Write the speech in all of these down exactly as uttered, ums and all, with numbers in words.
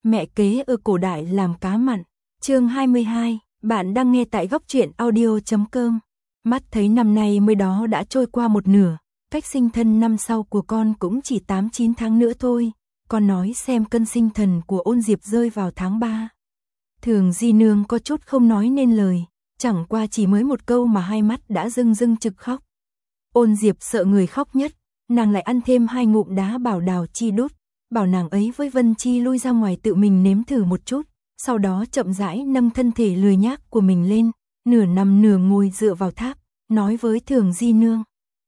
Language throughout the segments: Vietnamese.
Mẹ kế ở cổ đại làm cá mặn. Chương hai mươi hai, bạn đang nghe tại góc truyện audio chấm com. Mắt thấy năm nay mới đó đã trôi qua một nửa, cách sinh thân năm sau của con cũng chỉ tám chín tháng nữa thôi. Con nói xem cân sinh thần của Ôn Diệp rơi vào tháng ba. Thường Di Nương có chút không nói nên lời, chẳng qua chỉ mới một câu mà hai mắt đã rưng rưng trực khóc. Ôn Diệp sợ người khóc nhất, nàng lại ăn thêm hai ngụm đá bảo Đào Chi đút, bảo nàng ấy với Vân Chi lui ra ngoài tự mình nếm thử một chút, sau đó chậm rãi nâng thân thể lười nhác của mình lên, nửa nằm nửa ngồi dựa vào tháp, nói với Thường Di Nương.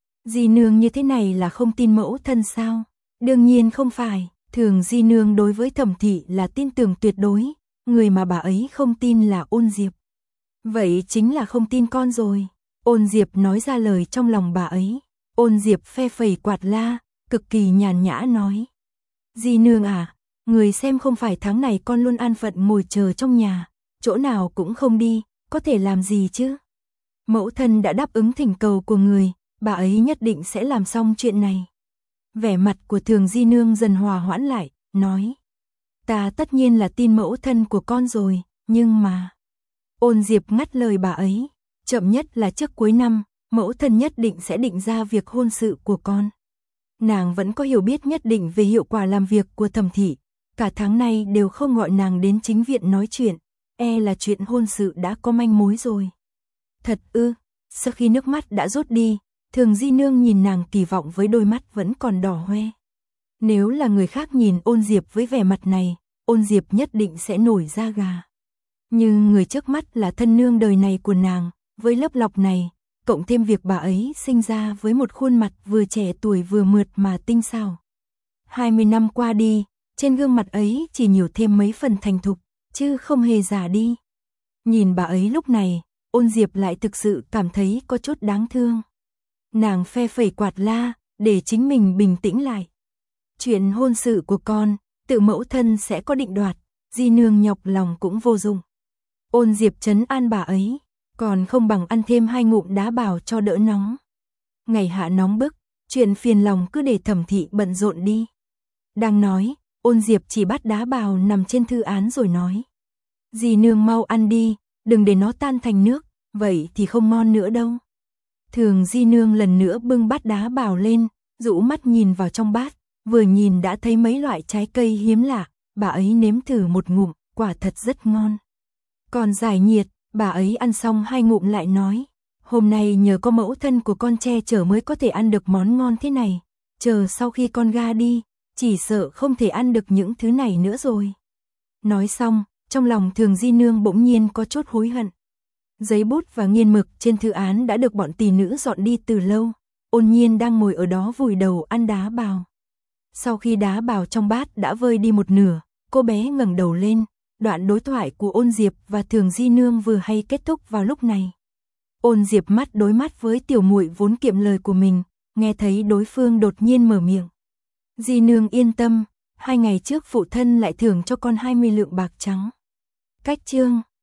Di Nương như thế này là không tin mẫu thân sao? Đương nhiên không phải, Thường Di Nương đối với Thẩm Thị là tin tưởng tuyệt đối, người mà bà ấy không tin là Ôn Diệp. Vậy chính là không tin con rồi. Ôn Diệp nói ra lời trong lòng bà ấy. Ôn Diệp phe phẩy quạt la, cực kỳ nhàn nhã nói. Di Nương à, người xem không phải tháng này con luôn an phận ngồi chờ trong nhà, chỗ nào cũng không đi, có thể làm gì chứ? Mẫu thân đã đáp ứng thỉnh cầu của người, bà ấy nhất định sẽ làm xong chuyện này. Vẻ mặt của Thường Di Nương dần hòa hoãn lại, nói. Ta tất nhiên là tin mẫu thân của con rồi, nhưng mà... Ôn Diệp ngắt lời bà ấy, chậm nhất là trước cuối năm, mẫu thân nhất định sẽ định ra việc hôn sự của con. Nàng vẫn có hiểu biết nhất định về hiệu quả làm việc của Thẩm Thị, cả tháng nay đều không gọi nàng đến chính viện nói chuyện, e là chuyện hôn sự đã có manh mối rồi. Thật ư? Sau khi nước mắt đã rút đi, Thường Di Nương nhìn nàng kỳ vọng với đôi mắt vẫn còn đỏ hoe. Nếu là người khác nhìn Ôn Diệp với vẻ mặt này, Ôn Diệp nhất định sẽ nổi da gà. Nhưng người trước mắt là thân nương đời này của nàng, với lớp lọc này, cộng thêm việc bà ấy sinh ra với một khuôn mặt vừa trẻ tuổi vừa mượt mà tinh xảo. hai mươi năm qua đi, trên gương mặt ấy chỉ nhiều thêm mấy phần thành thục, chứ không hề già đi. Nhìn bà ấy lúc này, Ôn Diệp lại thực sự cảm thấy có chút đáng thương. Nàng phe phẩy quạt la, để chính mình bình tĩnh lại. Chuyện hôn sự của con, tự mẫu thân sẽ có định đoạt, Di Nương nhọc lòng cũng vô dụng. Ôn Diệp trấn an bà ấy, còn không bằng ăn thêm hai ngụm đá bảo cho đỡ nóng. Ngày hạ nóng bức, chuyện phiền lòng cứ để Thẩm Thị bận rộn đi. Đang nói, Ôn Diệp chỉ bắt đá bào nằm trên thư án rồi nói. Di Nương mau ăn đi, đừng để nó tan thành nước, vậy thì không ngon nữa đâu. Thường Di Nương lần nữa bưng bát đá bào lên, rũ mắt nhìn vào trong bát, vừa nhìn đã thấy mấy loại trái cây hiếm lạ, bà ấy nếm thử một ngụm, quả thật rất ngon. Còn giải nhiệt, bà ấy ăn xong hai ngụm lại nói, hôm nay nhờ có mẫu thân của con che chở mới có thể ăn được món ngon thế này, chờ sau khi con ga đi, chỉ sợ không thể ăn được những thứ này nữa rồi. Nói xong, trong lòng Thường Di Nương bỗng nhiên có chút hối hận. Giấy bút và nghiên mực trên thư án đã được bọn tỳ nữ dọn đi từ lâu, Ôn Nhiên đang ngồi ở đó vùi đầu ăn đá bào. Sau khi đá bào trong bát đã vơi đi một nửa, cô bé ngẩng đầu lên, đoạn đối thoại của Ôn Diệp và Thường Di Nương vừa hay kết thúc vào lúc này. Ôn Diệp mắt đối mắt với tiểu muội vốn kiệm lời của mình, nghe thấy đối phương đột nhiên mở miệng. Di Nương yên tâm, hai ngày trước phụ thân lại thưởng cho con hai mươi lượng bạc trắng. Cách chương